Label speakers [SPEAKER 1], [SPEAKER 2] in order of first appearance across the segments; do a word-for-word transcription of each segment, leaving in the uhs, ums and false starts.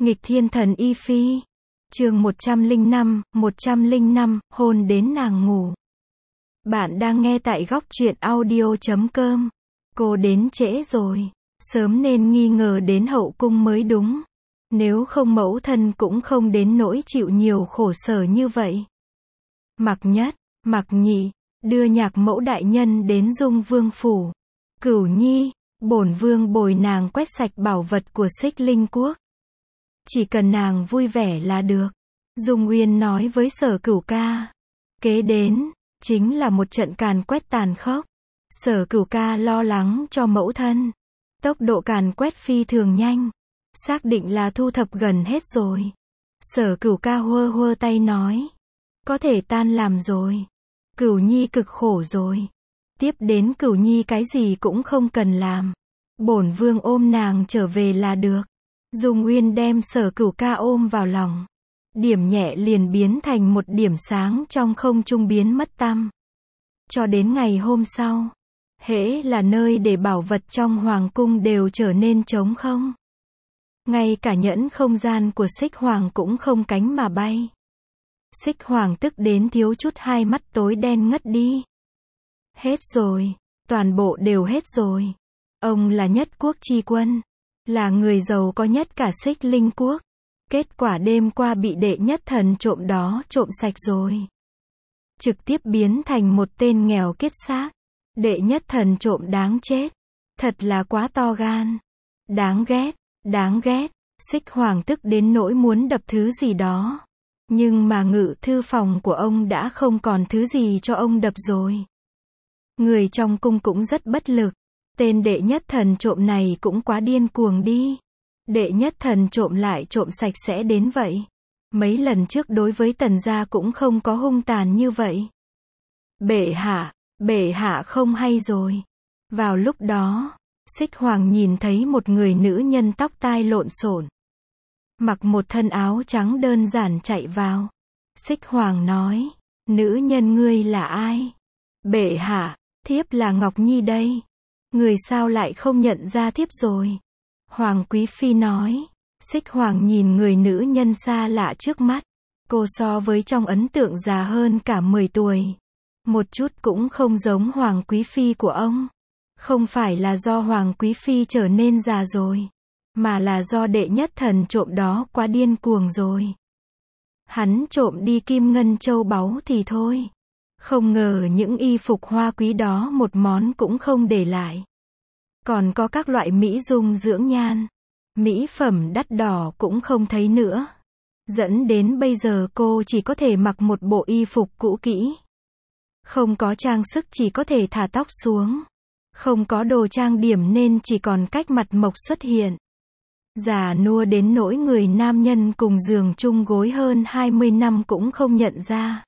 [SPEAKER 1] Nghịch thiên thần y phi. Chương một trăm lẻ năm, một trăm lẻ năm, hôn đến nàng ngủ. Bạn đang nghe tại góc truyện audio chấm com. Cô đến trễ rồi. Sớm nên nghi ngờ đến hậu cung mới đúng. Nếu không mẫu thân cũng không đến nỗi chịu nhiều khổ sở như vậy. Mặc Nhất, Mặc Nhị, đưa nhạc mẫu đại nhân đến Dung Vương phủ. Cửu Nhi, bổn vương bồi nàng quét sạch bảo vật của Xích Linh Quốc. Chỉ cần nàng vui vẻ là được. Dung Uyên nói với Sở Cửu ca. Kế đến, chính là một trận càn quét tàn khốc. Sở Cửu ca lo lắng cho mẫu thân. Tốc độ càn quét phi thường nhanh. Xác định là thu thập gần hết rồi. Sở Cửu ca hơ hơ tay nói. Có thể tan làm rồi. Cửu Nhi cực khổ rồi. Tiếp đến Cửu Nhi cái gì cũng không cần làm. Bổn vương ôm nàng trở về là được. Dung Uyên đem Sở Cửu ca ôm vào lòng. Điểm nhẹ liền biến thành một điểm sáng trong không trung biến mất tăm. Cho đến ngày hôm sau, hễ là nơi để bảo vật trong hoàng cung đều trở nên trống không. Ngay cả nhẫn không gian của Xích Hoàng cũng không cánh mà bay. Xích Hoàng tức đến thiếu chút hai mắt tối đen ngất đi. Hết rồi, toàn bộ đều hết rồi. Ông là nhất quốc chi quân, là người giàu có nhất cả Xích Linh Quốc. Kết quả đêm qua bị đệ nhất thần trộm đó trộm sạch rồi. Trực tiếp biến thành một tên nghèo kiết xác. Đệ nhất thần trộm đáng chết. Thật là quá to gan. Đáng ghét, đáng ghét. Xích Hoàng tức đến nỗi muốn đập thứ gì đó. Nhưng mà ngự thư phòng của ông đã không còn thứ gì cho ông đập rồi. Người trong cung cũng rất bất lực. Tên đệ nhất thần trộm này cũng quá điên cuồng đi. Đệ nhất thần trộm lại trộm sạch sẽ đến vậy. Mấy lần trước đối với Tần gia cũng không có hung tàn như vậy. Bệ hạ, bệ hạ không hay rồi. Vào lúc đó, Xích Hoàng nhìn thấy một người nữ nhân tóc tai lộn xộn, mặc một thân áo trắng đơn giản chạy vào. Xích Hoàng nói, nữ nhân ngươi là ai? Bệ hạ, thiếp là Ngọc Nhi đây. Người sao lại không nhận ra thiếp rồi? Hoàng Quý Phi nói. Xích Hoàng nhìn người nữ nhân xa lạ trước mắt. Cô so với trong ấn tượng già hơn cả mười tuổi. Một chút cũng không giống Hoàng Quý Phi của ông. Không phải là do Hoàng Quý Phi trở nên già rồi, mà là do đệ nhất thần trộm đó quá điên cuồng rồi. Hắn trộm đi kim ngân châu báu thì thôi. Không ngờ những y phục hoa quý đó một món cũng không để lại. Còn có các loại mỹ dung dưỡng nhan, mỹ phẩm đắt đỏ cũng không thấy nữa. Dẫn đến bây giờ cô chỉ có thể mặc một bộ y phục cũ kỹ. Không có trang sức chỉ có thể thả tóc xuống. Không có đồ trang điểm nên chỉ còn cách mặt mộc xuất hiện. Già nua đến nỗi người nam nhân cùng giường chung gối hơn hai mươi năm cũng không nhận ra.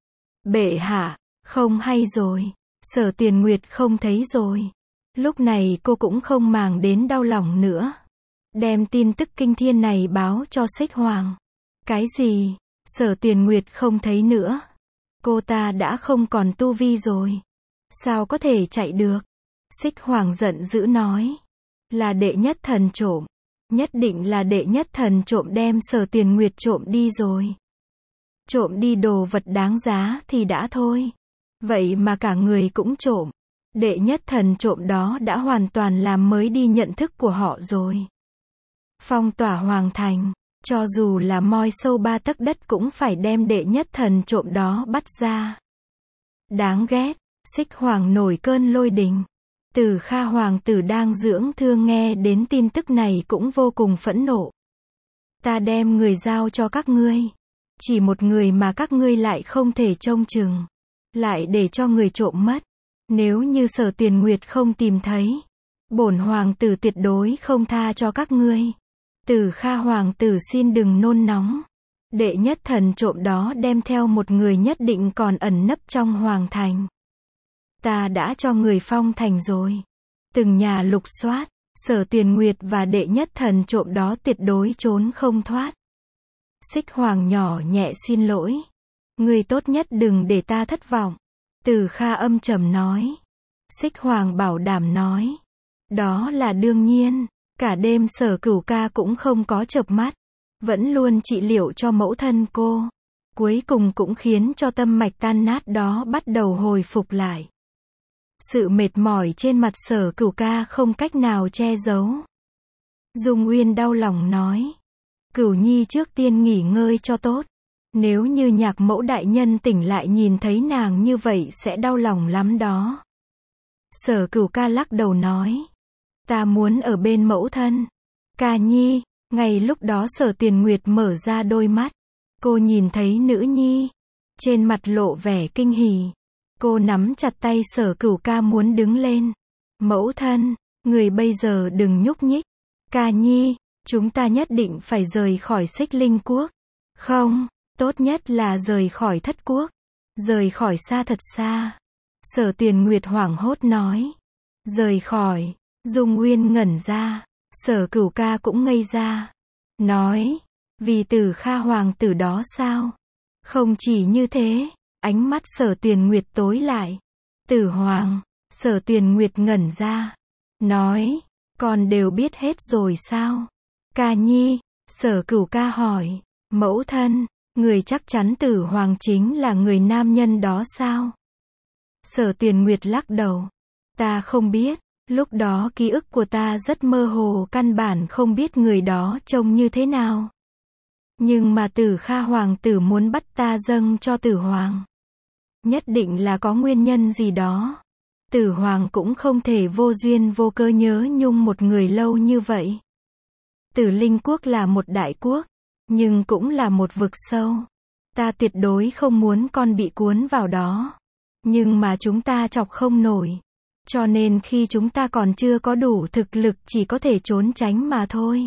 [SPEAKER 1] Bệ hạ, không hay rồi. Sở Tiền Nguyệt không thấy rồi. Lúc này cô cũng không màng đến đau lòng nữa. Đem tin tức kinh thiên này báo cho Xích Hoàng. Cái gì? Sở Tiền Nguyệt không thấy nữa. Cô ta đã không còn tu vi rồi. Sao có thể chạy được? Xích Hoàng giận dữ nói. Là đệ nhất thần trộm. Nhất định là đệ nhất thần trộm đem Sở Tiền Nguyệt trộm đi rồi. Trộm đi đồ vật đáng giá thì đã thôi. Vậy mà cả người cũng trộm. Đệ nhất thần trộm đó đã hoàn toàn làm mới đi nhận thức của họ rồi. Phong tỏa hoàng thành, cho dù là moi sâu ba tấc đất cũng phải đem đệ nhất thần trộm đó bắt ra. Đáng ghét. Xích Hoàng nổi cơn lôi đình. Từ Kha hoàng tử đang dưỡng thương nghe đến tin tức này cũng vô cùng phẫn nộ. Ta đem người giao cho các ngươi. Chỉ một người mà các ngươi lại không thể trông chừng. Lại để cho người trộm mất. Nếu như Sở Tiền Nguyệt không tìm thấy, bổn hoàng tử tuyệt đối không tha cho các ngươi. Từ Kha hoàng tử xin đừng nôn nóng. Đệ nhất thần trộm đó đem theo một người nhất định còn ẩn nấp trong hoàng thành. Ta đã cho người phong thành rồi. Từng nhà lục soát, Sở Tiền Nguyệt và đệ nhất thần trộm đó tuyệt đối trốn không thoát. Xích Hoàng nhỏ nhẹ xin lỗi. Người tốt nhất đừng để ta thất vọng. Từ Kha âm trầm nói. Xích Hoàng bảo đảm nói. Đó là đương nhiên. Cả đêm Sở Cửu ca cũng không có chợp mắt. vẫn luôn trị liệu cho mẫu thân cô. Cuối cùng cũng khiến cho tâm mạch tan nát đó bắt đầu hồi phục lại. Sự mệt mỏi trên mặt Sở Cửu ca không cách nào che giấu. Dung Uyên đau lòng nói. Cửu nhi trước tiên nghỉ ngơi cho tốt. Nếu như Nhạc mẫu đại nhân tỉnh lại nhìn thấy nàng như vậy sẽ đau lòng lắm đó. Sở Cửu ca lắc đầu nói. Ta muốn ở bên mẫu thân. Ca nhi, ngay lúc đó Sở Tiền Nguyệt mở ra đôi mắt. Cô nhìn thấy nữ nhi. Trên mặt lộ vẻ kinh hỉ. Cô nắm chặt tay Sở Cửu ca muốn đứng lên. Mẫu thân, người bây giờ đừng nhúc nhích. Ca nhi, chúng ta nhất định phải rời khỏi Xích Linh Quốc. Không, tốt nhất là rời khỏi Thất Quốc. Rời khỏi xa thật xa. Sở Tiền Nguyệt hoảng hốt nói. Rời khỏi, Dung Uyên ngẩn ra. Sở Cửu ca cũng ngây ra. Nói, vì Tử Kha hoàng tử đó sao? Không chỉ như thế, ánh mắt Sở Tiền Nguyệt tối lại. Tử hoàng, Sở Tiền Nguyệt ngẩn ra. Nói, con đều biết hết rồi sao? Ca nhi, Sở Cửu ca hỏi. Mẫu thân, người chắc chắn Tử hoàng chính là người nam nhân đó sao? Sở Tiền Nguyệt lắc đầu. Ta không biết, lúc đó ký ức của ta rất mơ hồ, căn bản không biết người đó trông như thế nào. Nhưng mà Tử Kha hoàng tử muốn bắt ta dâng cho Tử hoàng. Nhất định là có nguyên nhân gì đó. Tử hoàng cũng không thể vô duyên vô cớ nhớ nhung một người lâu như vậy. Tử Linh Quốc là một đại quốc, nhưng cũng là một vực sâu. Ta tuyệt đối không muốn con bị cuốn vào đó. Nhưng mà chúng ta chọc không nổi. Cho nên khi chúng ta còn chưa có đủ thực lực chỉ có thể trốn tránh mà thôi.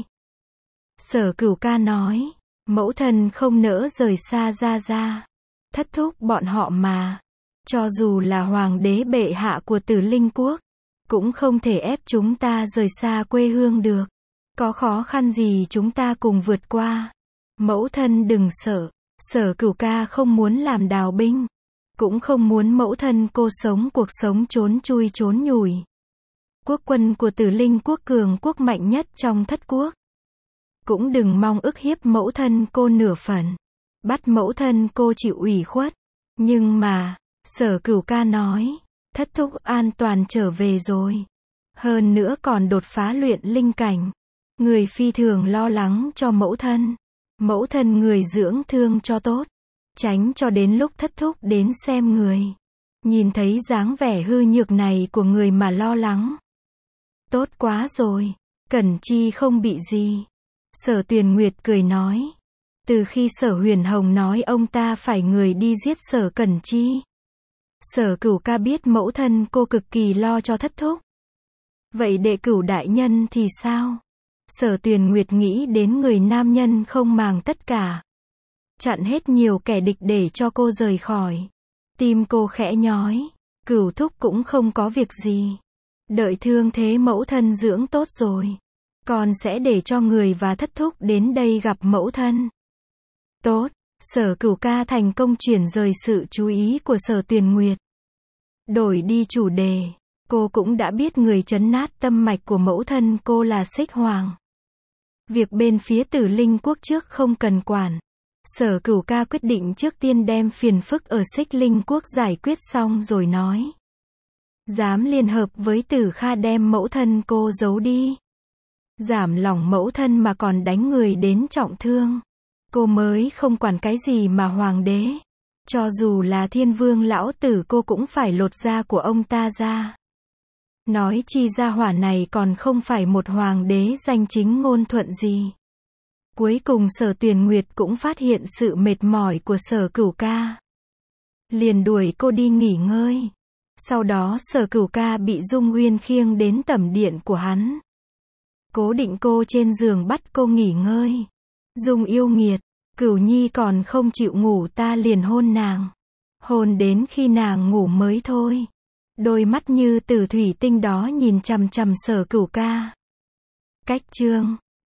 [SPEAKER 1] Sở Cửu ca nói. Mẫu thân không nỡ rời xa Gia Gia. Thất thúc bọn họ mà. Cho dù là hoàng đế bệ hạ của Tử Linh Quốc, cũng không thể ép chúng ta rời xa quê hương được. Có khó khăn gì chúng ta cùng vượt qua. Mẫu thân đừng sợ. Sở Cửu ca không muốn làm đào binh. Cũng không muốn mẫu thân cô sống cuộc sống trốn chui trốn nhủi. Quốc quân của Tử Linh Quốc cường quốc mạnh nhất trong thất quốc. Cũng đừng mong ức hiếp mẫu thân cô nửa phần. Bắt mẫu thân cô chịu ủy khuất. Nhưng mà, Sở Cửu ca nói, thất thúc an toàn trở về rồi. Hơn nữa còn đột phá luyện linh cảnh. Người phi thường lo lắng cho mẫu thân. Mẫu thân người dưỡng thương cho tốt. Tránh cho đến lúc thất thúc đến xem người. Nhìn thấy dáng vẻ hư nhược này của người mà lo lắng. Tốt quá rồi. Cẩn Chi không bị gì. Sở Tuyền Nguyệt cười nói. Từ khi Sở Huyền Hồng nói ông ta phải người đi giết Sở Cẩn Chi. Sở Cửu ca biết mẫu thân cô cực kỳ lo cho thất thúc. Vậy đệ Cửu đại nhân thì sao? Sở Tuyền Nguyệt nghĩ đến người nam nhân không màng tất cả. Chặn hết nhiều kẻ địch để cho cô rời khỏi. Tim cô khẽ nhói. Cửu thúc cũng không có việc gì. Đợi thương thế mẫu thân dưỡng tốt rồi. Con sẽ để cho người và thất thúc đến đây gặp mẫu thân. Tốt. Sở Cửu ca thành công chuyển rời sự chú ý của Sở Tuyền Nguyệt. Đổi đi chủ đề. Cô cũng đã biết người trấn nát tâm mạch của mẫu thân cô là Xích Hoàng. Việc bên phía Tử Linh Quốc trước không cần quản. Sở Cửu ca quyết định trước tiên đem phiền phức ở Xích Linh Quốc giải quyết xong rồi nói. Dám liên hợp với Tử Kha đem mẫu thân cô giấu đi. Giảm lòng mẫu thân mà còn đánh người đến trọng thương. Cô mới không quản cái gì mà hoàng đế. Cho dù là thiên vương lão tử cô cũng phải lột da của ông ta ra. Nói chi gia hỏa này còn không phải một hoàng đế danh chính ngôn thuận gì. Cuối cùng Sở Tuyền Nguyệt cũng phát hiện sự mệt mỏi của Sở Cửu ca. Liền đuổi cô đi nghỉ ngơi. Sau đó Sở Cửu ca bị Dung Uyên khiêng đến tẩm điện của hắn. Cố định cô trên giường bắt cô nghỉ ngơi. Dung yêu nghiệt, Cửu nhi còn không chịu ngủ ta liền hôn nàng. Hôn đến khi nàng ngủ mới thôi. Đôi mắt như tử thủy tinh đó nhìn chằm chằm Sở Cửu ca. Cách chương